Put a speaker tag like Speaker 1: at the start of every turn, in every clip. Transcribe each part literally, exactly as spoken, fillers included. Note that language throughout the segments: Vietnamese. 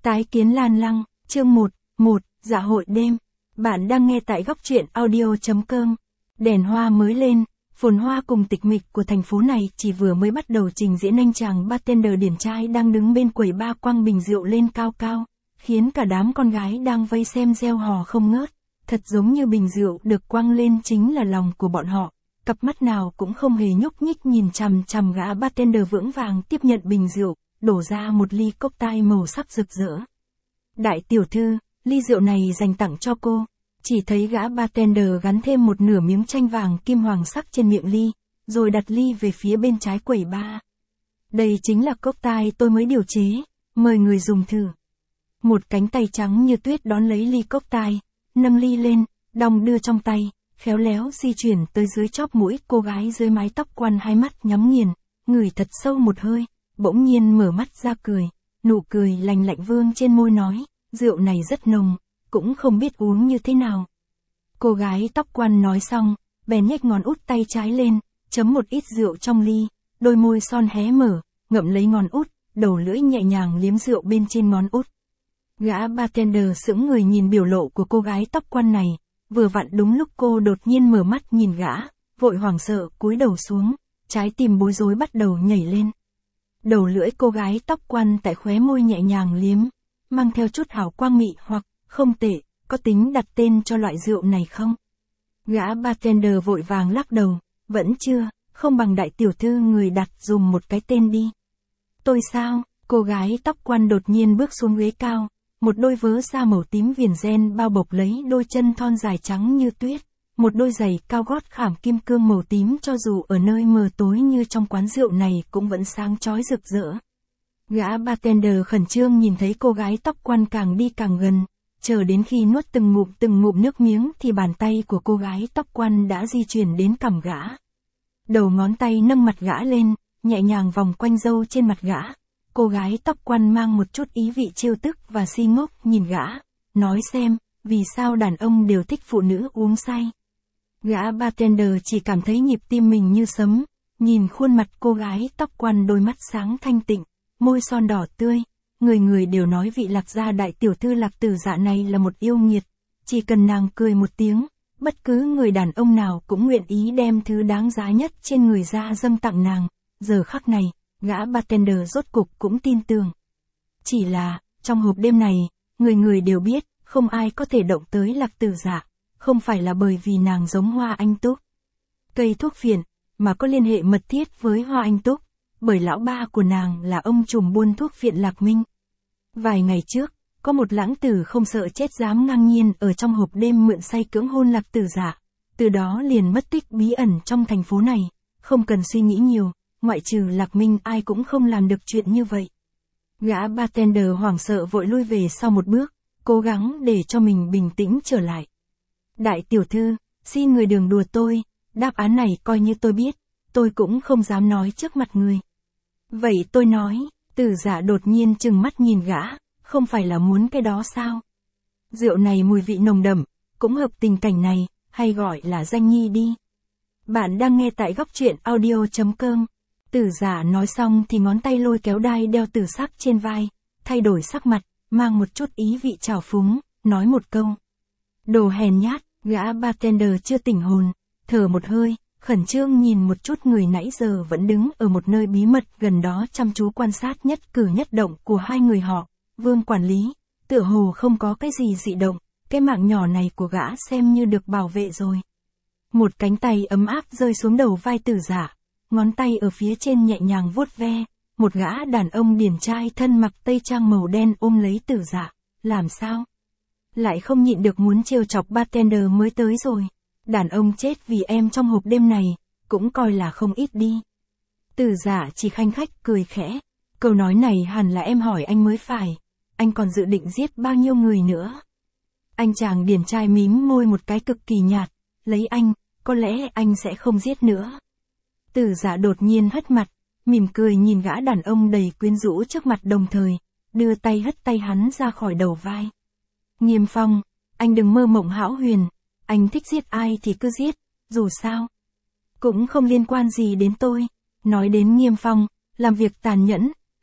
Speaker 1: Tái kiến Lan Lăng, chương một, một, dạ hội đêm. Bạn đang nghe tại góc truyện audio chấm com. Đèn hoa mới lên, phồn hoa cùng tịch mịch của thành phố này chỉ vừa mới bắt đầu trình diễn, anh chàng bartender điển trai đang đứng bên quầy bar quăng bình rượu lên cao cao, khiến cả đám con gái đang vây xem reo hò không ngớt. Thật giống như bình rượu được quăng lên chính là lòng của bọn họ. Cặp mắt nào cũng không hề nhúc nhích nhìn chằm chằm gã bartender vững vàng tiếp nhận bình rượu, đổ ra một ly cocktail màu sắc rực rỡ. Đại tiểu thư, ly rượu này dành tặng cho cô. Chỉ thấy gã bartender gắn thêm một nửa miếng chanh vàng kim hoàng sắc trên miệng ly, rồi đặt ly về phía bên trái quầy bar. Đây chính là cocktail tôi mới điều chế, mời người dùng thử. Một cánh tay trắng như tuyết đón lấy ly cocktail, nâng ly lên, đong đưa trong tay, khéo léo di chuyển tới dưới chóp mũi cô gái dưới mái tóc quăn, hai mắt nhắm nghiền, ngửi thật sâu một hơi, bỗng nhiên mở mắt ra cười, nụ cười lành lạnh vương trên môi nói, rượu này rất nồng, cũng không biết uống như thế nào. Cô gái tóc quăn nói xong, bèn nhếch ngón út tay trái lên, chấm một ít rượu trong ly, đôi môi son hé mở, ngậm lấy ngón út, đầu lưỡi nhẹ nhàng liếm rượu bên trên ngón út. Gã bartender sững người nhìn biểu lộ của cô gái tóc quăn này, vừa vặn đúng lúc cô đột nhiên mở mắt nhìn gã, vội hoảng sợ cúi đầu xuống, trái tim bối rối bắt đầu nhảy lên. Đầu lưỡi cô gái tóc quăn tại khóe môi nhẹ nhàng liếm, mang theo chút hào quang mị hoặc, không tệ, có tính đặt tên cho loại rượu này không? Gã bartender vội vàng lắc đầu, vẫn chưa, không bằng đại tiểu thư người đặt dùm một cái tên đi. Tôi sao? Cô gái tóc quăn đột nhiên bước xuống ghế cao, một đôi vớ da màu tím viền ren bao bọc lấy đôi chân thon dài trắng như tuyết, một đôi giày cao gót khảm kim cương màu tím cho dù ở nơi mờ tối như trong quán rượu này cũng vẫn sáng chói rực rỡ. Gã bartender khẩn trương nhìn thấy cô gái tóc quăn càng đi càng gần, chờ đến khi nuốt từng ngụm từng ngụm nước miếng thì bàn tay của cô gái tóc quăn đã di chuyển đến cằm gã. Đầu ngón tay nâng mặt gã lên, nhẹ nhàng vòng quanh râu trên mặt gã. Cô gái tóc quăn mang một chút ý vị trêu tức và si ngốc nhìn gã, nói xem, vì sao đàn ông đều thích phụ nữ uống say. Gã bartender chỉ cảm thấy nhịp tim mình như sấm, nhìn khuôn mặt cô gái tóc quăn, đôi mắt sáng thanh tịnh, môi son đỏ tươi, người người đều nói vị Lạc gia đại tiểu thư Lạc Tử Dạ này là một yêu nghiệt, chỉ cần nàng cười một tiếng, bất cứ người đàn ông nào cũng nguyện ý đem thứ đáng giá nhất trên người ra dâng tặng nàng. Giờ khắc này, gã bartender rốt cục cũng tin tưởng. Chỉ là, trong hộp đêm này, người người đều biết, không ai có thể động tới Lạc Tử Dạ, không phải là bởi vì nàng giống Hoa Anh Túc, cây thuốc phiện, mà có liên hệ mật thiết với Hoa Anh Túc, bởi lão ba của nàng là ông trùm buôn thuốc phiện Lạc Minh. Vài ngày trước, có một lãng tử không sợ chết dám ngang nhiên ở trong hộp đêm mượn say cưỡng hôn Lạc Tử Dạ, từ đó liền mất tích bí ẩn trong thành phố này, không cần suy nghĩ nhiều, ngoại trừ Lạc Minh ai cũng không làm được chuyện như vậy. Gã bartender hoảng sợ vội lui về sau một bước, cố gắng để cho mình bình tĩnh trở lại. Đại tiểu thư, xin người đừng đùa tôi, đáp án này coi như tôi biết, tôi cũng không dám nói trước mặt người. Vậy tôi nói, Tử Dạ đột nhiên trừng mắt nhìn gã, không phải là muốn cái đó sao? Rượu này mùi vị nồng đậm, cũng hợp tình cảnh này, hay gọi là danh nhi đi. Bạn đang nghe tại góc truyện audio chấm com. Tử Dạ nói xong thì ngón tay lôi kéo đai đeo tử sắc trên vai, thay đổi sắc mặt, mang một chút ý vị trào phúng, nói một câu. Đồ hèn nhát, gã bartender chưa tỉnh hồn, thở một hơi, khẩn trương nhìn một chút người nãy giờ vẫn đứng ở một nơi bí mật gần đó chăm chú quan sát nhất cử nhất động của hai người họ, Vương quản lý, tựa hồ không có cái gì dị động, cái mạng nhỏ này của gã xem như được bảo vệ rồi. Một cánh tay ấm áp rơi xuống đầu vai Tử Dạ, ngón tay ở phía trên nhẹ nhàng vuốt ve, một gã đàn ông điển trai thân mặc tây trang màu đen ôm lấy Tử Dạ, làm sao? Lại không nhịn được muốn trêu chọc bartender mới tới rồi. Đàn ông chết vì em trong hộp đêm này, cũng coi là không ít đi. Tử Dạ chỉ khanh khách cười khẽ, câu nói này hẳn là em hỏi anh mới phải, anh còn dự định giết bao nhiêu người nữa? Anh chàng điển trai mím môi một cái cực kỳ nhạt, lấy anh, có lẽ anh sẽ không giết nữa. Tử Dạ đột nhiên hất mặt, mỉm cười nhìn gã đàn ông đầy quyến rũ trước mặt, đồng thời đưa tay hất tay hắn ra khỏi đầu vai. Nghiêm Phong, anh đừng mơ mộng hão huyền, anh thích giết ai thì cứ giết, dù sao cũng không liên quan gì đến tôi. Nói đến Nghiêm Phong, làm việc tàn nhẫn,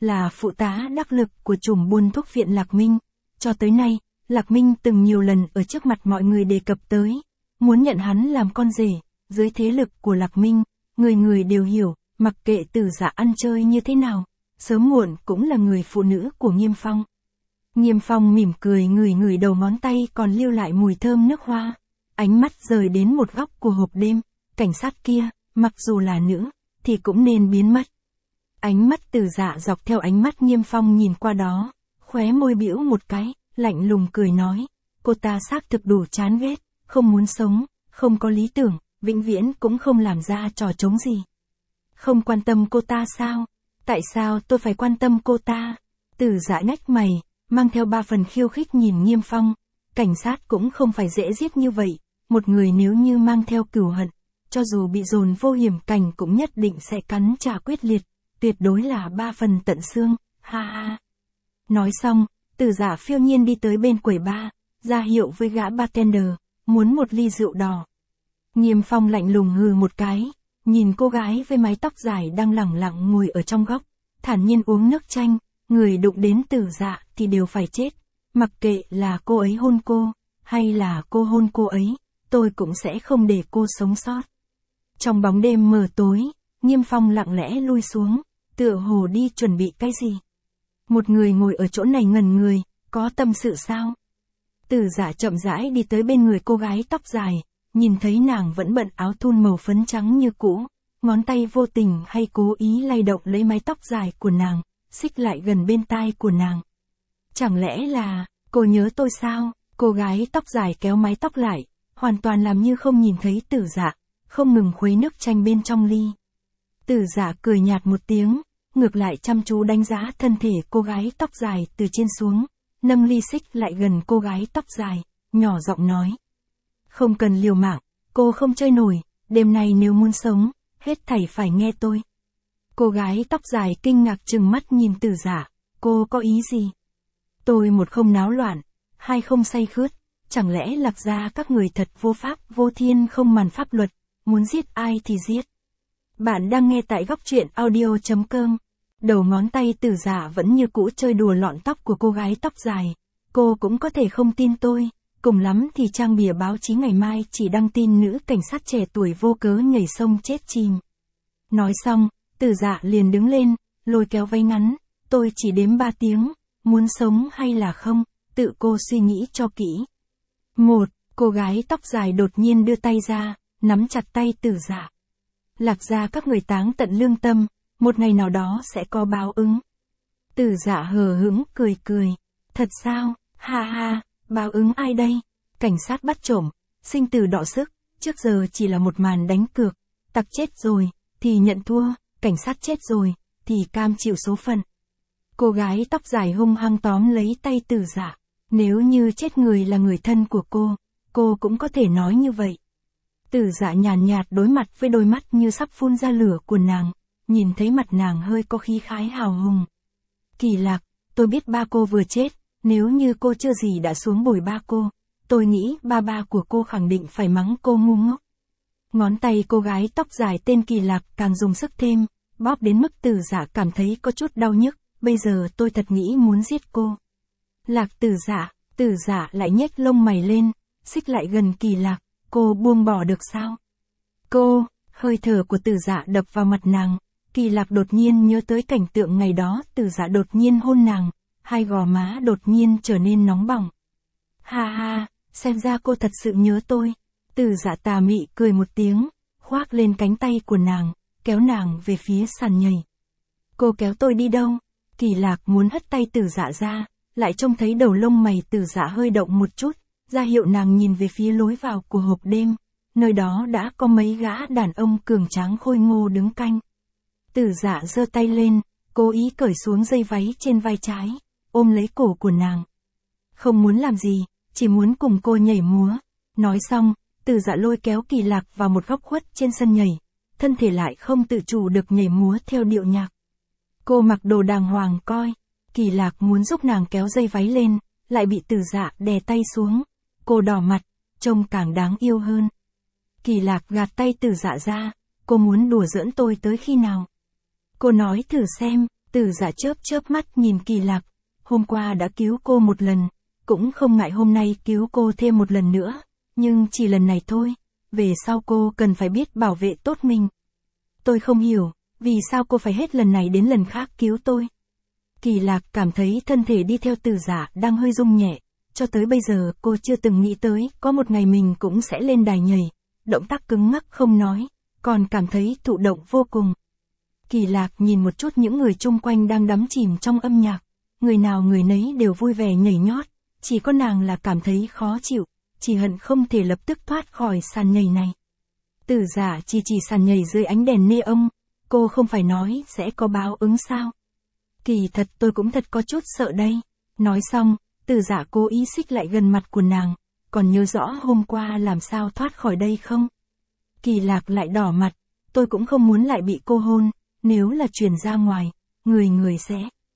Speaker 1: là phụ tá đắc lực của trùm buôn thuốc viện Lạc Minh. Cho tới nay, Lạc Minh từng nhiều lần ở trước mặt mọi người đề cập tới, muốn nhận hắn làm con rể. Dưới thế lực của Lạc Minh, người người đều hiểu, mặc kệ Tử Dạ ăn chơi như thế nào, sớm muộn cũng là người phụ nữ của Nghiêm Phong. Nghiêm Phong mỉm cười ngửi ngửi đầu ngón tay còn lưu lại mùi thơm nước hoa, ánh mắt rời đến một góc của hộp đêm, cảnh sát kia, mặc dù là nữ, thì cũng nên biến mất. Ánh mắt Tử Dạ dọc theo ánh mắt Nghiêm Phong nhìn qua đó, khóe môi bĩu một cái, lạnh lùng cười nói, cô ta xác thực đủ chán ghét, không muốn sống, không có lý tưởng, vĩnh viễn cũng không làm ra trò trống gì. Không quan tâm cô ta sao? Tại sao tôi phải quan tâm cô ta? Tử Dạ nhếch mày, mang theo ba phần khiêu khích nhìn Nghiêm Phong, cảnh sát cũng không phải dễ giết như vậy, một người nếu như mang theo cửu hận, cho dù bị dồn vô hiểm cảnh cũng nhất định sẽ cắn trả quyết liệt, tuyệt đối là ba phần tận xương, ha ha. Nói xong, Tử Dạ phiêu nhiên đi tới bên quầy bar, ra hiệu với gã bartender, muốn một ly rượu đỏ. Nghiêm Phong lạnh lùng hừ một cái, nhìn cô gái với mái tóc dài đang lẳng lặng ngồi ở trong góc, thản nhiên uống nước chanh, người đụng đến Tử Dạ thì đều phải chết, mặc kệ là cô ấy hôn cô, hay là cô hôn cô ấy, tôi cũng sẽ không để cô sống sót. Trong bóng đêm mờ tối, Nghiêm Phong lặng lẽ lui xuống, tựa hồ đi chuẩn bị cái gì. Một người ngồi ở chỗ này ngẩn người, có tâm sự sao? Tử Dạ chậm rãi đi tới bên người cô gái tóc dài, nhìn thấy nàng vẫn bận áo thun màu phấn trắng như cũ, ngón tay vô tình hay cố ý lay động lấy mái tóc dài của nàng, xích lại gần bên tai của nàng. Chẳng lẽ là, cô nhớ tôi sao? Cô gái tóc dài kéo mái tóc lại, hoàn toàn làm như không nhìn thấy Tử Dạ, không ngừng khuấy nước chanh bên trong ly. Tử Dạ cười nhạt một tiếng, ngược lại chăm chú đánh giá thân thể cô gái tóc dài từ trên xuống, nâng ly xích lại gần cô gái tóc dài, nhỏ giọng nói. Không cần liều mạng, cô không chơi nổi, đêm nay nếu muốn sống, hết thảy phải nghe tôi. Cô gái tóc dài kinh ngạc trừng mắt nhìn Tử Dạ, cô có ý gì? Tôi một không náo loạn, hai không say khướt, chẳng lẽ Lạc gia các người thật vô pháp vô thiên không màn pháp luật, muốn giết ai thì giết. Bạn đang nghe tại góc truyện audio chấm com. Đầu ngón tay Tử Dạ vẫn như cũ chơi đùa lọn tóc của cô gái tóc dài. Cô cũng có thể không tin tôi, cùng lắm thì trang bìa báo chí ngày mai chỉ đăng tin nữ cảnh sát trẻ tuổi vô cớ nhảy sông chết chìm. Nói xong, Tử Dạ liền đứng lên, lôi kéo váy ngắn, tôi chỉ đếm ba tiếng, muốn sống hay là không, tự cô suy nghĩ cho kỹ. Một, cô gái tóc dài đột nhiên đưa tay ra, nắm chặt tay Tử Dạ. Lạc gia các người táng tận lương tâm, một ngày nào đó sẽ có báo ứng. Tử Dạ hờ hững cười cười, thật sao, ha ha, báo ứng ai đây? Cảnh sát bắt trộm, sinh tử đọ sức, trước giờ chỉ là một màn đánh cược, tặc chết rồi, thì nhận thua, cảnh sát chết rồi, thì cam chịu số phận. Cô gái tóc dài hung hăng tóm lấy tay Tử Dạ, nếu như chết người là người thân của cô, cô cũng có thể nói như vậy. Tử Dạ nhàn nhạt đối mặt với đôi mắt như sắp phun ra lửa của nàng, nhìn thấy mặt nàng hơi có khí khái hào hùng. Kỳ Lạc, tôi biết ba cô vừa chết, nếu như cô chưa gì đã xuống bồi ba cô, tôi nghĩ ba ba của cô khẳng định phải mắng cô ngu ngốc. Ngón tay cô gái tóc dài tên Kỳ Lạc càng dùng sức thêm, bóp đến mức Tử Dạ cảm thấy có chút đau nhức, bây giờ tôi thật nghĩ muốn giết cô. Lạc Tử Dạ, Tử Dạ lại nhếch lông mày lên, xích lại gần Kỳ Lạc, cô buông bỏ được sao? Cô, hơi thở của Tử Dạ đập vào mặt nàng, Kỳ Lạc đột nhiên nhớ tới cảnh tượng ngày đó Tử Dạ đột nhiên hôn nàng, hai gò má đột nhiên trở nên nóng bỏng. Ha ha, xem ra cô thật sự nhớ tôi. Tử Dạ tà mị cười một tiếng, khoác lên cánh tay của nàng, kéo nàng về phía sàn nhảy. Cô kéo tôi đi đâu? Kỳ Lạc muốn hất tay Tử Dạ ra, lại trông thấy đầu lông mày Tử Dạ hơi động một chút, ra hiệu nàng nhìn về phía lối vào của hộp đêm, nơi đó đã có mấy gã đàn ông cường tráng khôi ngô đứng canh. Tử Dạ giơ tay lên, cố ý cởi xuống dây váy trên vai trái, ôm lấy cổ của nàng. Không muốn làm gì, chỉ muốn cùng cô nhảy múa. Nói xong, Tử Dạ lôi kéo Kỳ Lạc vào một góc khuất trên sân nhảy, thân thể lại không tự chủ được nhảy múa theo điệu nhạc. Cô mặc đồ đàng hoàng coi, Kỳ Lạc muốn giúp nàng kéo dây váy lên, lại bị Tử Dạ đè tay xuống. Cô đỏ mặt, trông càng đáng yêu hơn. Kỳ Lạc gạt tay Tử Dạ ra, cô muốn đùa giỡn tôi tới khi nào? Cô nói thử xem, Từ Dạ chớp chớp mắt nhìn Kỳ Lạc, hôm qua đã cứu cô một lần, cũng không ngại hôm nay cứu cô thêm một lần nữa, nhưng chỉ lần này thôi, về sau cô cần phải biết bảo vệ tốt mình. Tôi không hiểu, vì sao cô phải hết lần này đến lần khác cứu tôi. Kỳ Lạc cảm thấy thân thể đi theo Từ Dạ đang hơi rung nhẹ, cho tới bây giờ cô chưa từng nghĩ tới có một ngày mình cũng sẽ lên đài nhảy, động tác cứng ngắc không nói, còn cảm thấy thụ động vô cùng. Kỳ Lạc nhìn một chút những người chung quanh đang đắm chìm trong âm nhạc, người nào người nấy đều vui vẻ nhảy nhót, chỉ có nàng là cảm thấy khó chịu, chỉ hận không thể lập tức thoát khỏi sàn nhảy này. Từ Dạ chỉ chỉ sàn nhảy dưới ánh đèn neon, cô không phải nói sẽ có báo ứng sao? Kỳ thật tôi cũng thật có chút sợ đây. Nói xong, Từ Dạ cố ý xích lại gần mặt của nàng, còn nhớ rõ hôm qua làm sao thoát khỏi đây không? Kỳ Lạc lại đỏ mặt, tôi cũng không muốn lại bị cô hôn, nếu là truyền ra ngoài, người người sẽ.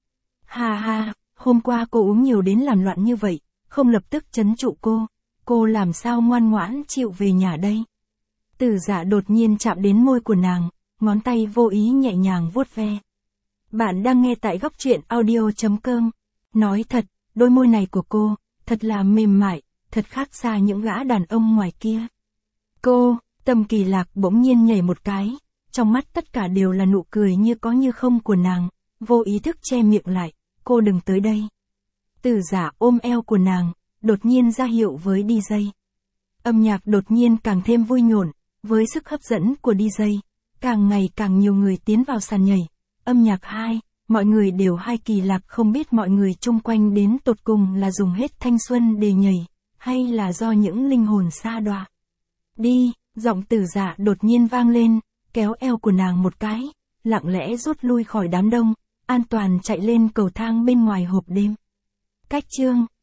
Speaker 1: Ha ha, hôm qua cô uống nhiều đến làm loạn như vậy, không lập tức trấn trụ cô, cô làm sao ngoan ngoãn chịu về nhà đây? Từ Dạ đột nhiên chạm đến môi của nàng, ngón tay vô ý nhẹ nhàng vuốt ve. Bạn đang nghe tại góc truyện audio chấm com. Nói thật, đôi môi này của cô, thật là mềm mại, thật khác xa những gã đàn ông ngoài kia. Cô, tâm Kỳ Lạc bỗng nhiên nhảy một cái, trong mắt tất cả đều là nụ cười như có như không của nàng, vô ý thức che miệng lại, cô đừng tới đây. Từ Dạ ôm eo của nàng, đột nhiên ra hiệu với đi jây. Âm nhạc đột nhiên càng thêm vui nhộn, với sức hấp dẫn của đi jây, càng ngày càng nhiều người tiến vào sàn nhảy. Âm nhạc hai, mọi người đều hai. Kỳ Lạc không biết mọi người chung quanh đến tột cùng là dùng hết thanh xuân để nhảy, hay là do những linh hồn sa đọa. Đi, giọng Từ Dạ đột nhiên vang lên, kéo eo của nàng một cái, lặng lẽ rút lui khỏi đám đông, an toàn chạy lên cầu thang bên ngoài hộp đêm. Cách chương